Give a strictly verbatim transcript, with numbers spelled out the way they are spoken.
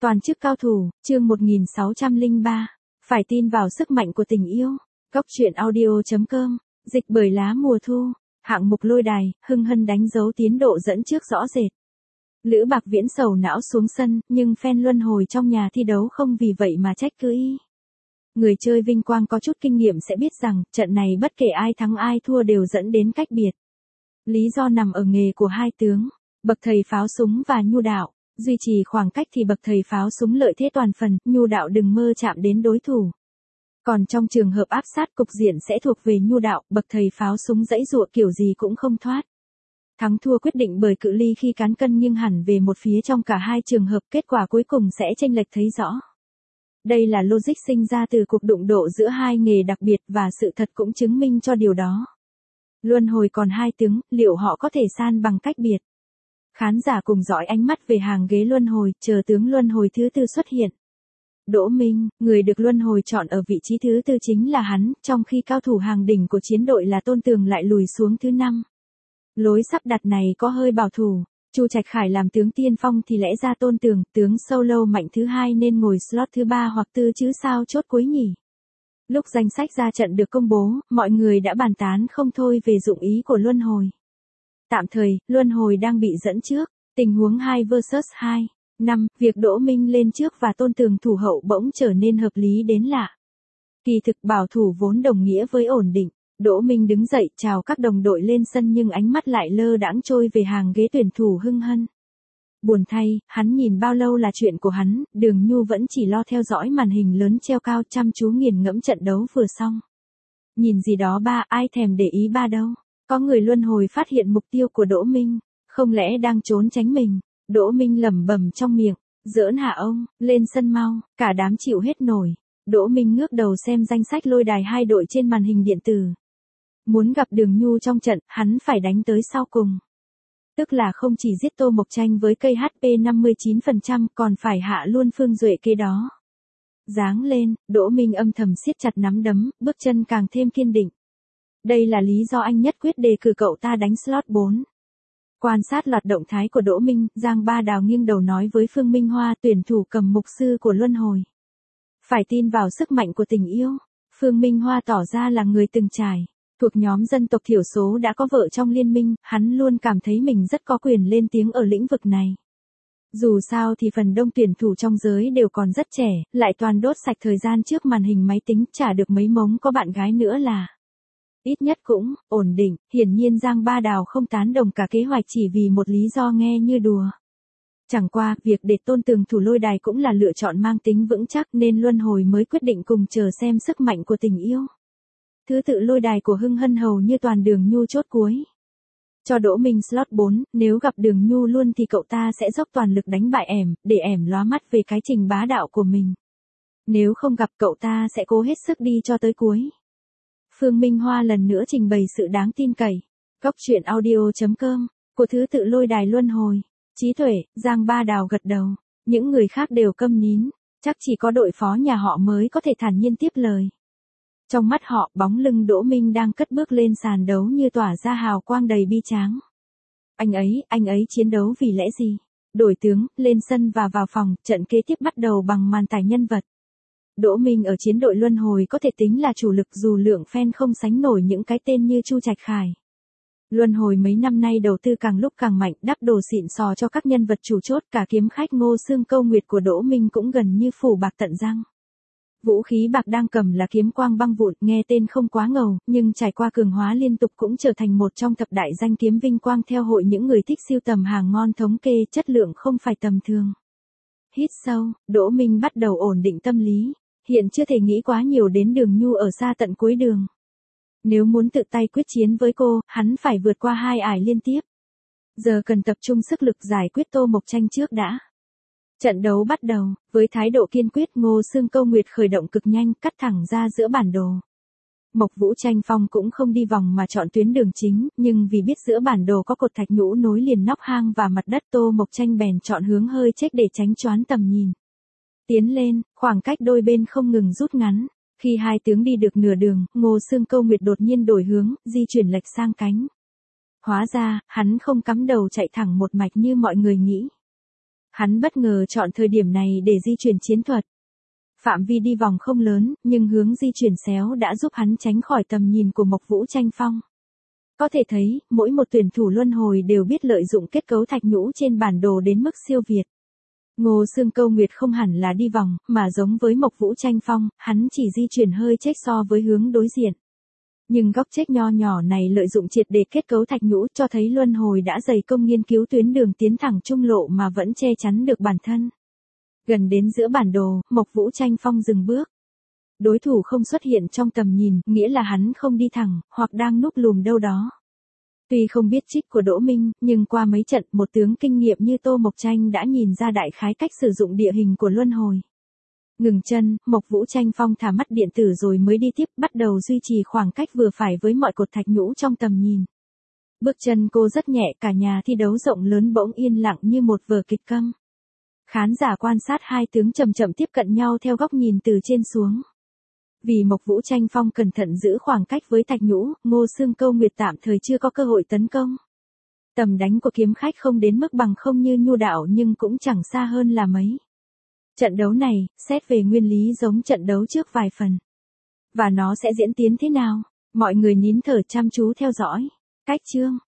Toàn chức cao thủ, chương một nghìn sáu trăm lẻ ba. Phải tin vào sức mạnh của tình yêu. Góc truyện audio chấm com, dịch bởi lá mùa thu. Hạng mục lôi đài, Hưng Hân đánh dấu tiến độ dẫn trước rõ rệt. Lữ Bạc Viễn sầu não xuống sân, nhưng fan luân hồi trong nhà thi đấu không vì vậy mà trách cứ y. Người chơi vinh quang có chút kinh nghiệm sẽ biết rằng, trận này bất kể ai thắng ai thua đều dẫn đến cách biệt. Lý do nằm ở nghề của hai tướng, bậc thầy pháo súng và nhu đạo. Duy trì khoảng cách thì bậc thầy pháo súng lợi thế toàn phần, nhu đạo đừng mơ chạm đến đối thủ. Còn trong trường hợp áp sát cục diện sẽ thuộc về nhu đạo, bậc thầy pháo súng dãy dụa kiểu gì cũng không thoát. Thắng thua quyết định bởi cự ly khi cán cân nghiêng hẳn về một phía trong cả hai trường hợp, kết quả cuối cùng sẽ chênh lệch thấy rõ. Đây là logic sinh ra từ cuộc đụng độ giữa hai nghề đặc biệt và sự thật cũng chứng minh cho điều đó. Luân hồi còn hai tướng, liệu họ có thể san bằng cách biệt? Khán giả cùng dõi ánh mắt về hàng ghế luân hồi, chờ tướng luân hồi thứ tư xuất hiện. Đỗ Minh, người được luân hồi chọn ở vị trí thứ tư chính là hắn, trong khi cao thủ hàng đỉnh của chiến đội là Tôn Tường lại lùi xuống thứ năm. Lối sắp đặt này có hơi bảo thủ. Chu Trạch Khải làm tướng tiên phong thì lẽ ra Tôn Tường, tướng solo mạnh thứ hai nên ngồi slot thứ ba hoặc tư chứ sao chốt cuối nhỉ. Lúc danh sách ra trận được công bố, mọi người đã bàn tán không thôi về dụng ý của luân hồi. Tạm thời, luân hồi đang bị dẫn trước, tình huống hai versus hai. năm, việc Đỗ Minh lên trước và Tôn Tường thủ hậu bỗng trở nên hợp lý đến lạ. Kỳ thực bảo thủ vốn đồng nghĩa với ổn định. Đỗ Minh đứng dậy chào các đồng đội lên sân nhưng ánh mắt lại lơ đãng trôi về hàng ghế tuyển thủ Hưng Hân. Buồn thay, hắn nhìn bao lâu là chuyện của hắn, Đường Nhu vẫn chỉ lo theo dõi màn hình lớn treo cao chăm chú nghiền ngẫm trận đấu vừa xong. Nhìn gì đó ba, ai thèm để ý ba đâu. Có người luân hồi phát hiện mục tiêu của Đỗ Minh, không lẽ đang trốn tránh mình. Đỗ Minh lẩm bẩm trong miệng, giỡn hả ông, lên sân mau, cả đám chịu hết nổi. Đỗ Minh ngước đầu xem danh sách lôi đài hai đội trên màn hình điện tử. Muốn gặp Đường Nhu trong trận, hắn phải đánh tới sau cùng. Tức là không chỉ giết Tô Mộc Tranh với cây hát pê năm mươi chín phần trăm còn phải hạ luôn Phương Duệ kế đó. Giáng lên, Đỗ Minh âm thầm siết chặt nắm đấm, bước chân càng thêm kiên định. Đây là lý do anh nhất quyết đề cử cậu ta đánh slot bốn. Quan sát loạt động thái của Đỗ Minh, Giang Ba Đào nghiêng đầu nói với Phương Minh Hoa, tuyển thủ cầm mục sư của luân hồi. Phải tin vào sức mạnh của tình yêu. Phương Minh Hoa tỏ ra là người từng trải. Thuộc nhóm dân tộc thiểu số đã có vợ trong liên minh, hắn luôn cảm thấy mình rất có quyền lên tiếng ở lĩnh vực này. Dù sao thì phần đông tuyển thủ trong giới đều còn rất trẻ, lại toàn đốt sạch thời gian trước màn hình máy tính, chả được mấy mống có bạn gái nữa là. Ít nhất cũng, ổn định, hiển nhiên Giang Ba Đào không tán đồng cả kế hoạch chỉ vì một lý do nghe như đùa. Chẳng qua, việc để Tôn Tường thủ lôi đài cũng là lựa chọn mang tính vững chắc nên luân hồi mới quyết định cùng chờ xem sức mạnh của tình yêu. Thứ tự lôi đài của Hưng Hân hầu như toàn Đường Nhu chốt cuối. Cho Đỗ Minh slot bốn, nếu gặp Đường Nhu luôn thì cậu ta sẽ dốc toàn lực đánh bại ẻm, để ẻm lóa mắt về cái trình bá đạo của mình. Nếu không gặp cậu ta sẽ cố hết sức đi cho tới cuối. Phương Minh Hoa lần nữa trình bày sự đáng tin cậy. Góc truyện audio chấm com, của thứ tự lôi đài luân hồi. Trí tuệ, Giang Ba Đào gật đầu. Những người khác đều câm nín. Chắc chỉ có đội phó nhà họ mới có thể thản nhiên tiếp lời. Trong mắt họ, bóng lưng Đỗ Minh đang cất bước lên sàn đấu như tỏa ra hào quang đầy bi tráng. Anh ấy, anh ấy chiến đấu vì lẽ gì? Đổi tướng, lên sân và vào phòng, trận kế tiếp bắt đầu bằng màn tải nhân vật. Đỗ Minh ở chiến đội luân hồi có thể tính là chủ lực dù lượng fan không sánh nổi những cái tên như Chu Trạch Khải. Luân hồi mấy năm nay đầu tư càng lúc càng mạnh, đắp đồ xịn sò cho các nhân vật chủ chốt, cả kiếm khách Ngô Xương Câu Nguyệt của Đỗ Minh cũng gần như phủ bạc tận răng. Vũ khí bạc đang cầm là kiếm quang băng vụn, nghe tên không quá ngầu, nhưng trải qua cường hóa liên tục cũng trở thành một trong thập đại danh kiếm vinh quang theo hội những người thích sưu tầm hàng ngon thống kê, chất lượng không phải tầm thường. Hít sâu, Đỗ Minh bắt đầu ổn định tâm lý, hiện chưa thể nghĩ quá nhiều đến Đường Nhu ở xa tận cuối đường. Nếu muốn tự tay quyết chiến với cô, hắn phải vượt qua hai ải liên tiếp. Giờ cần tập trung sức lực giải quyết Tô Mộc Tranh trước đã. Trận đấu bắt đầu, với thái độ kiên quyết Ngô Xương Câu Nguyệt khởi động cực nhanh, cắt thẳng ra giữa bản đồ. Mộc Vũ Tranh Phong cũng không đi vòng mà chọn tuyến đường chính, nhưng vì biết giữa bản đồ có cột thạch nhũ nối liền nóc hang và mặt đất, Tô Mộc Tranh bèn chọn hướng hơi chếch để tránh choán tầm nhìn. Tiến lên, khoảng cách đôi bên không ngừng rút ngắn. Khi hai tướng đi được nửa đường, Ngô Xương Câu Nguyệt đột nhiên đổi hướng, di chuyển lệch sang cánh. Hóa ra, hắn không cắm đầu chạy thẳng một mạch như mọi người nghĩ. Hắn bất ngờ chọn thời điểm này để di chuyển chiến thuật. Phạm vi đi vòng không lớn, nhưng hướng di chuyển xéo đã giúp hắn tránh khỏi tầm nhìn của Mộc Vũ Tranh Phong. Có thể thấy, mỗi một tuyển thủ luân hồi đều biết lợi dụng kết cấu thạch nhũ trên bản đồ đến mức siêu việt. Ngô Xương Câu Nguyệt không hẳn là đi vòng, mà giống với Mộc Vũ Tranh Phong, hắn chỉ di chuyển hơi chếch so với hướng đối diện. Nhưng góc chếch nho nhỏ này lợi dụng triệt để kết cấu thạch nhũ cho thấy luân hồi đã dày công nghiên cứu tuyến đường tiến thẳng trung lộ mà vẫn che chắn được bản thân. Gần đến giữa bản đồ, Mộc Vũ Tranh Phong dừng bước. Đối thủ không xuất hiện trong tầm nhìn, nghĩa là hắn không đi thẳng, hoặc đang núp lùm đâu đó. Tuy không biết trích của Đỗ Minh, nhưng qua mấy trận, một tướng kinh nghiệm như Tô Mộc Tranh đã nhìn ra đại khái cách sử dụng địa hình của luân hồi. Ngừng chân, Mộc Vũ Tranh Phong thả mắt điện tử rồi mới đi tiếp, bắt đầu duy trì khoảng cách vừa phải với mọi cột thạch nhũ trong tầm nhìn. Bước chân cô rất nhẹ, cả nhà thi đấu rộng lớn bỗng yên lặng như một vở kịch câm. Khán giả quan sát hai tướng chậm chậm tiếp cận nhau theo góc nhìn từ trên xuống. Vì Mộc Vũ Tranh Phong cẩn thận giữ khoảng cách với thạch nhũ, Ngô Xương Câu Nguyệt tạm thời chưa có cơ hội tấn công. Tầm đánh của kiếm khách không đến mức bằng không như Nhu Đạo nhưng cũng chẳng xa hơn là mấy. Trận đấu này, xét về nguyên lý giống trận đấu trước vài phần. Và nó sẽ diễn tiến thế nào? Mọi người nín thở chăm chú theo dõi. Cách chương